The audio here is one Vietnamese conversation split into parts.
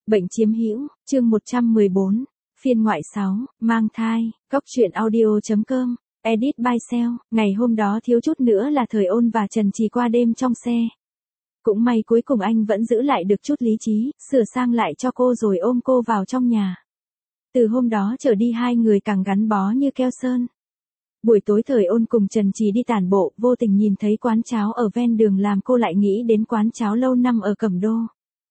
Bệnh chiếm hữu, chương 114, phiên ngoại 6, mang thai, Cóc truyện audio.com, edit by Seo. Ngày hôm đó thiếu chút nữa là Thời Ôn và Trần Trì qua đêm trong xe. Cũng may cuối cùng anh vẫn giữ lại được chút lý trí, sửa sang lại cho cô rồi ôm cô vào trong nhà. Từ hôm đó trở đi hai người càng gắn bó như keo sơn. Buổi tối Thời Ôn cùng Trần Trì đi tản bộ, vô tình nhìn thấy quán cháo ở ven đường làm cô lại nghĩ đến quán cháo lâu năm ở Cẩm Đô.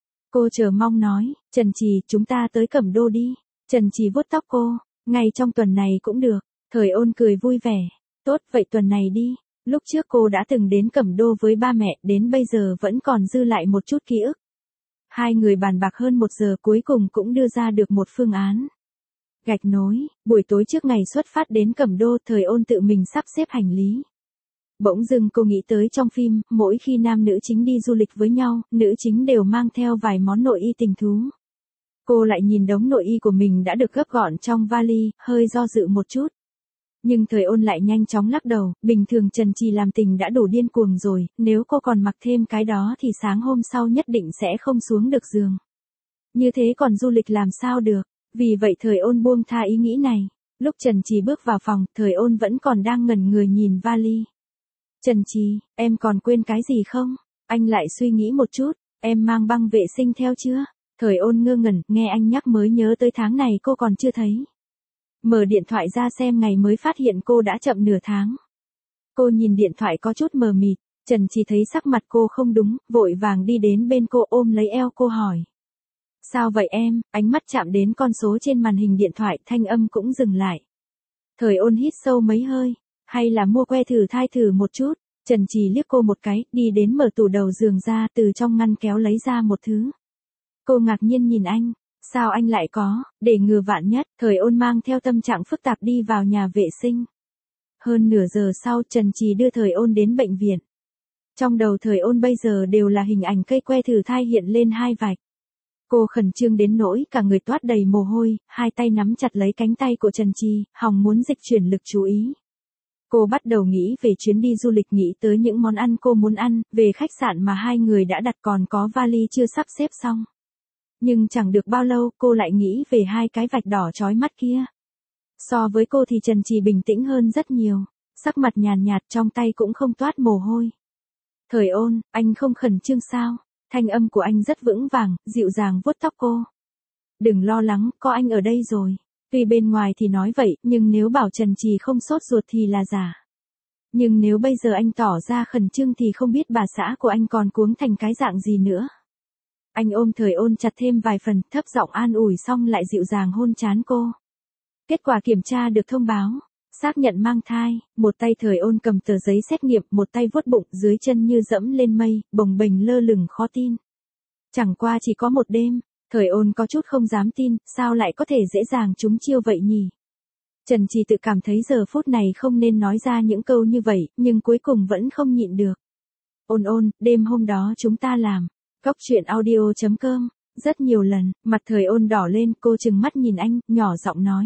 Cô chờ mong nói, Trần Trì, chúng ta tới Cẩm Đô đi. Trần Trì vuốt tóc cô, ngay trong tuần này cũng được. Thời Ôn cười vui vẻ, tốt vậy tuần này đi. Lúc trước cô đã từng đến Cẩm Đô với ba mẹ, đến bây giờ vẫn còn dư lại một chút ký ức. Hai người bàn bạc hơn 1 giờ cuối cùng cũng đưa ra được một phương án. Gạch nối, buổi tối trước ngày xuất phát đến Cẩm Đô, Thời Ôn tự mình sắp xếp hành lý. Bỗng dưng cô nghĩ tới trong phim, mỗi khi nam nữ chính đi du lịch với nhau, nữ chính đều mang theo vài món nội y tình thú. Cô lại nhìn đống nội y của mình đã được gấp gọn trong vali, hơi do dự một chút. Nhưng Thời Ôn lại nhanh chóng lắc đầu, bình thường Trần Trì làm tình đã đủ điên cuồng rồi, nếu cô còn mặc thêm cái đó thì sáng hôm sau nhất định sẽ không xuống được giường. Như thế còn du lịch làm sao được, vì vậy Thời Ôn buông tha ý nghĩ này. Lúc Trần Trì bước vào phòng, Thời Ôn vẫn còn đang ngẩn người nhìn vali. Trần Trì, em còn quên cái gì không? Anh lại suy nghĩ một chút, em mang băng vệ sinh theo chưa? Thời Ôn ngơ ngẩn, nghe anh nhắc mới nhớ tới tháng này cô còn chưa thấy. Mở điện thoại ra xem ngày mới phát hiện cô đã chậm nửa tháng. Cô nhìn điện thoại có chút mờ mịt, Trần Trì thấy sắc mặt cô không đúng, vội vàng đi đến bên cô ôm lấy eo cô hỏi. Sao vậy em? Ánh mắt chạm đến con số trên màn hình điện thoại, thanh âm cũng dừng lại. Thời Ôn hít sâu mấy hơi, hay là mua que thử thai thử một chút? Trần Trì liếc cô một cái, đi đến mở tủ đầu giường ra, từ trong ngăn kéo lấy ra một thứ. Cô ngạc nhiên nhìn anh, sao anh lại có, để ngừa vạn nhất. Thời Ôn mang theo tâm trạng phức tạp đi vào nhà vệ sinh. Hơn nửa giờ sau, Trần Trì đưa Thời Ôn đến bệnh viện. Trong đầu Thời Ôn bây giờ đều là hình ảnh cây que thử thai hiện lên hai vạch. Cô khẩn trương đến nỗi cả người toát đầy mồ hôi, hai tay nắm chặt lấy cánh tay của Trần Trì, hòng muốn dịch chuyển lực chú ý. Cô bắt đầu nghĩ về chuyến đi du lịch, nghĩ tới những món ăn cô muốn ăn, về khách sạn mà hai người đã đặt, còn có vali chưa sắp xếp xong. Nhưng chẳng được bao lâu, cô lại nghĩ về hai cái vạch đỏ chói mắt kia. So với cô thì Trần Trì bình tĩnh hơn rất nhiều, sắc mặt nhàn nhạt, trong tay cũng không toát mồ hôi. Thời Ôn, anh không khẩn trương sao? Thanh âm của anh rất vững vàng, dịu dàng vuốt tóc cô. Đừng lo lắng, có anh ở đây rồi. Tuy bên ngoài thì nói vậy, nhưng nếu bảo Trần Trì không sốt ruột thì là giả. Nhưng nếu bây giờ anh tỏ ra khẩn trương thì không biết bà xã của anh còn cuống thành cái dạng gì nữa. Anh ôm Thời Ôn chặt thêm vài phần, thấp giọng an ủi xong lại dịu dàng hôn trán cô. Kết quả kiểm tra được thông báo, xác nhận mang thai, một tay Thời Ôn cầm tờ giấy xét nghiệm, một tay vuốt bụng, dưới chân như dẫm lên mây, bồng bềnh lơ lửng khó tin. Chẳng qua chỉ có một đêm, Thời Ôn có chút không dám tin, sao lại có thể dễ dàng trúng chiêu vậy nhỉ? Trần Trì tự cảm thấy giờ phút này không nên nói ra những câu như vậy, nhưng cuối cùng vẫn không nhịn được. Ôn Ôn, đêm hôm đó chúng ta làm Cóc truyện audio.com, rất nhiều lần, mặt Thời Ôn đỏ lên, cô trừng mắt nhìn anh, nhỏ giọng nói.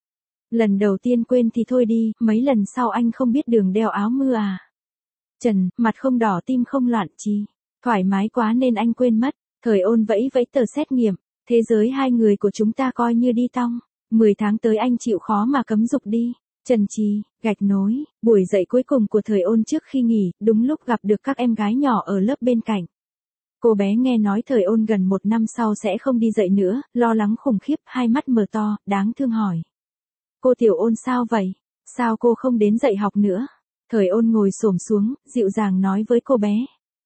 Lần đầu tiên quên thì thôi đi, mấy lần sau anh không biết đường đeo áo mưa à? Trần, mặt không đỏ tim không loạn chi, thoải mái quá nên anh quên mất. Thời Ôn vẫy vẫy tờ xét nghiệm, thế giới hai người của chúng ta coi như đi tong, 10 tháng tới anh chịu khó mà cấm dục đi. Trần Trì, gạch nối, buổi dậy cuối cùng của Thời Ôn trước khi nghỉ, đúng lúc gặp được các em gái nhỏ ở lớp bên cạnh. Cô bé nghe nói Thời Ôn gần 1 năm sau sẽ không đi dạy nữa, lo lắng khủng khiếp, hai mắt mở to, đáng thương hỏi. Cô Tiểu Ôn sao vậy? Sao cô không đến dạy học nữa? Thời Ôn ngồi xổm xuống, dịu dàng nói với cô bé.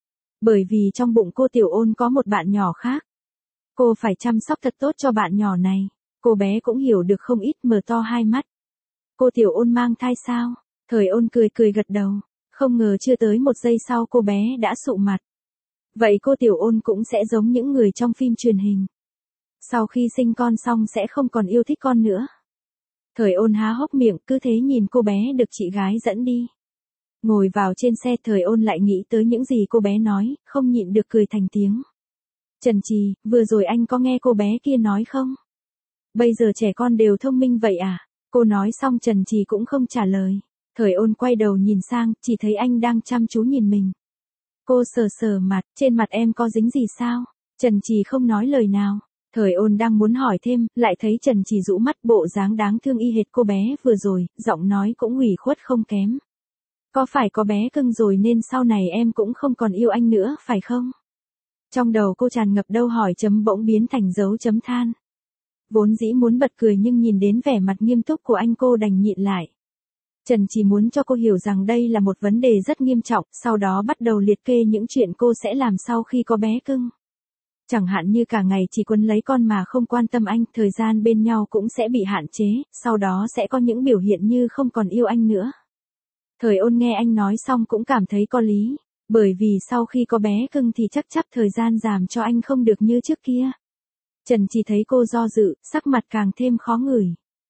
Bởi vì trong bụng cô Tiểu Ôn có một bạn nhỏ khác. Cô phải chăm sóc thật tốt cho bạn nhỏ này. Cô bé cũng hiểu được không ít, mở to hai mắt. Cô Tiểu Ôn mang thai sao? Thời Ôn cười cười gật đầu. Không ngờ chưa tới 1 giây sau cô bé đã sụ mặt. Vậy cô Tiểu Ôn cũng sẽ giống những người trong phim truyền hình. Sau khi sinh con xong sẽ không còn yêu thích con nữa. Thời Ôn há hốc miệng, cứ thế nhìn cô bé được chị gái dẫn đi. Ngồi vào trên xe, Thời Ôn lại nghĩ tới những gì cô bé nói, không nhịn được cười thành tiếng. Trần Trì, vừa rồi anh có nghe cô bé kia nói không? Bây giờ trẻ con đều thông minh vậy à? Cô nói xong Trần Trì cũng không trả lời. Thời Ôn quay đầu nhìn sang, chỉ thấy anh đang chăm chú nhìn mình. Cô sờ sờ mặt, trên mặt em có dính gì sao? Trần Trì không nói lời nào. Thời Ôn đang muốn hỏi thêm, lại thấy Trần Trì rũ mắt, bộ dáng đáng thương y hệt cô bé vừa rồi, giọng nói cũng ủy khuất không kém. Có phải có bé cưng rồi nên sau này em cũng không còn yêu anh nữa, phải không? Trong đầu cô tràn ngập đâu hỏi chấm bỗng biến thành dấu chấm than. Vốn dĩ muốn bật cười nhưng nhìn đến vẻ mặt nghiêm túc của anh cô đành nhịn lại. Trần chỉ muốn cho cô hiểu rằng đây là một vấn đề rất nghiêm trọng, sau đó bắt đầu liệt kê những chuyện cô sẽ làm sau khi có bé cưng. Chẳng hạn như cả ngày chỉ quấn lấy con mà không quan tâm anh, thời gian bên nhau cũng sẽ bị hạn chế, sau đó sẽ có những biểu hiện như không còn yêu anh nữa. Thời Ôn nghe anh nói xong cũng cảm thấy có lý, bởi vì sau khi có bé cưng thì chắc thời gian giảm cho anh không được như trước kia. Trần chỉ thấy cô do dự, sắc mặt càng thêm khó ngửi.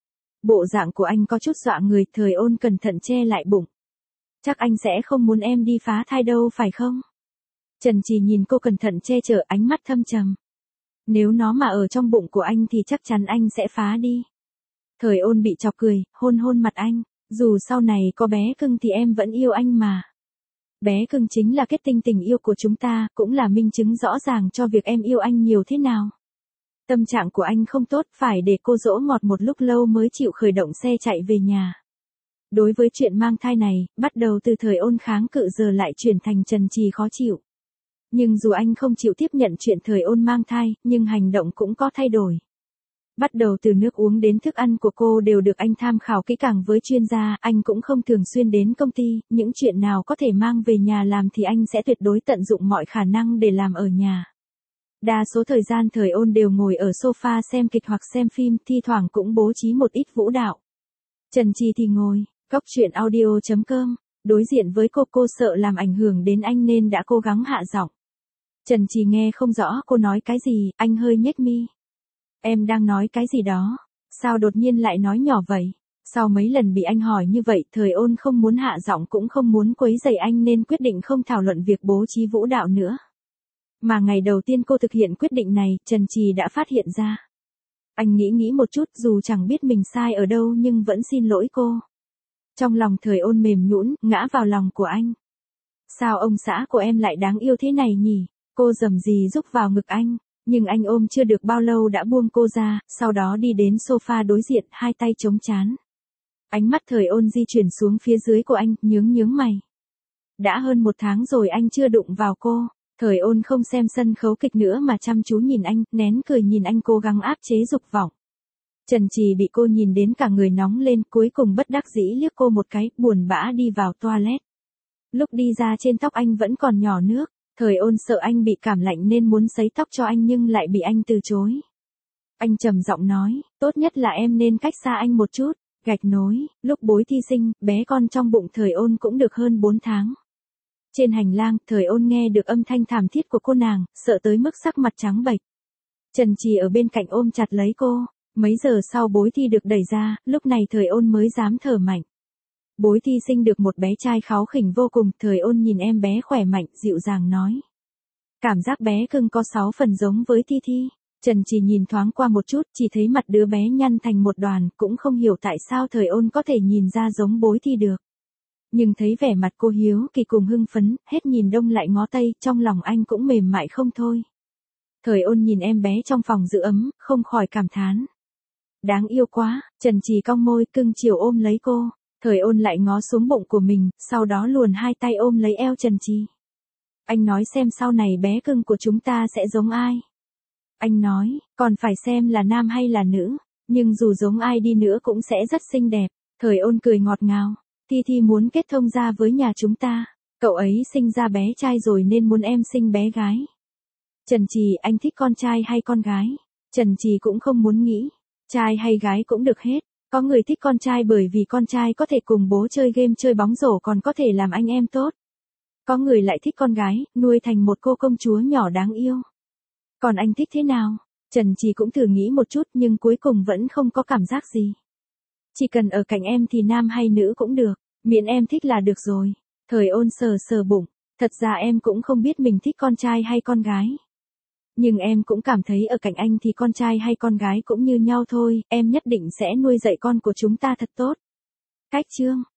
Bộ dạng của anh có chút dọa người, Thời Ôn cẩn thận che lại bụng. Chắc anh sẽ không muốn em đi phá thai đâu phải không? Trần chỉ nhìn cô cẩn thận che chở, ánh mắt thâm trầm. Nếu nó mà ở trong bụng của anh thì chắc chắn anh sẽ phá đi. Thời Ôn bị chọc cười, hôn hôn mặt anh. Dù sau này có bé cưng thì em vẫn yêu anh mà. Bé cưng chính là kết tinh tình yêu của chúng ta, cũng là minh chứng rõ ràng cho việc em yêu anh nhiều thế nào. Tâm trạng của anh không tốt, phải để cô dỗ ngọt một lúc lâu mới chịu khởi động xe chạy về nhà. Đối với chuyện mang thai này, bắt đầu từ Thời Ôn kháng cự giờ lại chuyển thành Trần Trì khó chịu. Nhưng dù anh không chịu tiếp nhận chuyện Thời Ôn mang thai, nhưng hành động cũng có thay đổi. Bắt đầu từ nước uống đến thức ăn của cô đều được anh tham khảo kỹ càng với chuyên gia, anh cũng không thường xuyên đến công ty, những chuyện nào có thể mang về nhà làm thì anh sẽ tuyệt đối tận dụng mọi khả năng để làm ở nhà. Đa số thời gian Thời Ôn đều ngồi ở sofa xem kịch hoặc xem phim, thi thoảng cũng bố trí một ít vũ đạo. Trần Trì thì ngồi, góc chuyện audio.com, đối diện với cô sợ làm ảnh hưởng đến anh nên đã cố gắng hạ giọng. Trần Trì nghe không rõ cô nói cái gì, anh hơi nhếch mi. Em đang nói cái gì đó, sao đột nhiên lại nói nhỏ vậy? Sau mấy lần bị anh hỏi như vậy, Thời Ôn không muốn hạ giọng cũng không muốn quấy rầy anh nên quyết định không thảo luận việc bố trí vũ đạo nữa. Mà ngày đầu tiên cô thực hiện quyết định này, Trần Trì đã phát hiện ra. Anh nghĩ một chút, dù chẳng biết mình sai ở đâu nhưng vẫn xin lỗi cô. Trong lòng Thời Ôn mềm nhũn, ngã vào lòng của anh. Sao ông xã của em lại đáng yêu thế này nhỉ? Cô rầm rì rúc vào ngực anh, nhưng anh ôm chưa được bao lâu đã buông cô ra, sau đó đi đến sofa đối diện, hai tay chống trán. Ánh mắt Thời Ôn di chuyển xuống phía dưới của anh, nhướng mày. Đã hơn 1 tháng rồi anh chưa đụng vào cô. Thời Ôn không xem sân khấu kịch nữa mà chăm chú nhìn anh, nén cười nhìn anh cố gắng áp chế dục vọng. Trần Trì bị cô nhìn đến cả người nóng lên, cuối cùng bất đắc dĩ liếc cô một cái, buồn bã đi vào toilet. Lúc đi ra trên tóc anh vẫn còn nhỏ nước, Thời Ôn sợ anh bị cảm lạnh nên muốn sấy tóc cho anh nhưng lại bị anh từ chối. Anh trầm giọng nói, tốt nhất là em nên cách xa anh một chút. Gạch nối, lúc bối thi sinh, bé con trong bụng Thời Ôn cũng được hơn 4 tháng. Trên hành lang, Thời Ôn nghe được âm thanh thảm thiết của cô nàng, sợ tới mức sắc mặt trắng bệch. Trần Trì ở bên cạnh ôm chặt lấy cô. Mấy giờ sau bối thi được đẩy ra, lúc này Thời Ôn mới dám thở mạnh. Bối thi sinh được một bé trai kháu khỉnh vô cùng, Thời Ôn nhìn em bé khỏe mạnh, dịu dàng nói. Cảm giác bé cưng có 6 phần giống với Thi Thi. Trần Trì nhìn thoáng qua một chút, chỉ thấy mặt đứa bé nhăn thành một đoàn, cũng không hiểu tại sao Thời Ôn có thể nhìn ra giống bối thi được. Nhưng thấy vẻ mặt cô hiếu kỳ cùng hưng phấn, hết nhìn đông lại ngó tây, trong lòng anh cũng mềm mại không thôi. Thời Ôn nhìn em bé trong phòng giữ ấm, không khỏi cảm thán. Đáng yêu quá, Trần Trì cong môi, cưng chiều ôm lấy cô. Thời Ôn lại ngó xuống bụng của mình, sau đó luồn hai tay ôm lấy eo Trần Trì. Anh nói xem sau này bé cưng của chúng ta sẽ giống ai? Anh nói, còn phải xem là nam hay là nữ, nhưng dù giống ai đi nữa cũng sẽ rất xinh đẹp. Thời Ôn cười ngọt ngào. Thi Thi muốn kết thông gia với nhà chúng ta. Cậu ấy sinh ra bé trai rồi nên muốn em sinh bé gái. Trần Trì, anh thích con trai hay con gái? Trần Trì cũng không muốn nghĩ. Trai hay gái cũng được hết. Có người thích con trai bởi vì con trai có thể cùng bố chơi game chơi bóng rổ còn có thể làm anh em tốt. Có người lại thích con gái, nuôi thành một cô công chúa nhỏ đáng yêu. Còn anh thích thế nào? Trần Trì cũng thử nghĩ một chút nhưng cuối cùng vẫn không có cảm giác gì. Chỉ cần ở cạnh em thì nam hay nữ cũng được, miễn em thích là được rồi. Thời Ôn sờ bụng, thật ra em cũng không biết mình thích con trai hay con gái. Nhưng em cũng cảm thấy ở cạnh anh thì con trai hay con gái cũng như nhau thôi, em nhất định sẽ nuôi dạy con của chúng ta thật tốt. Cách chương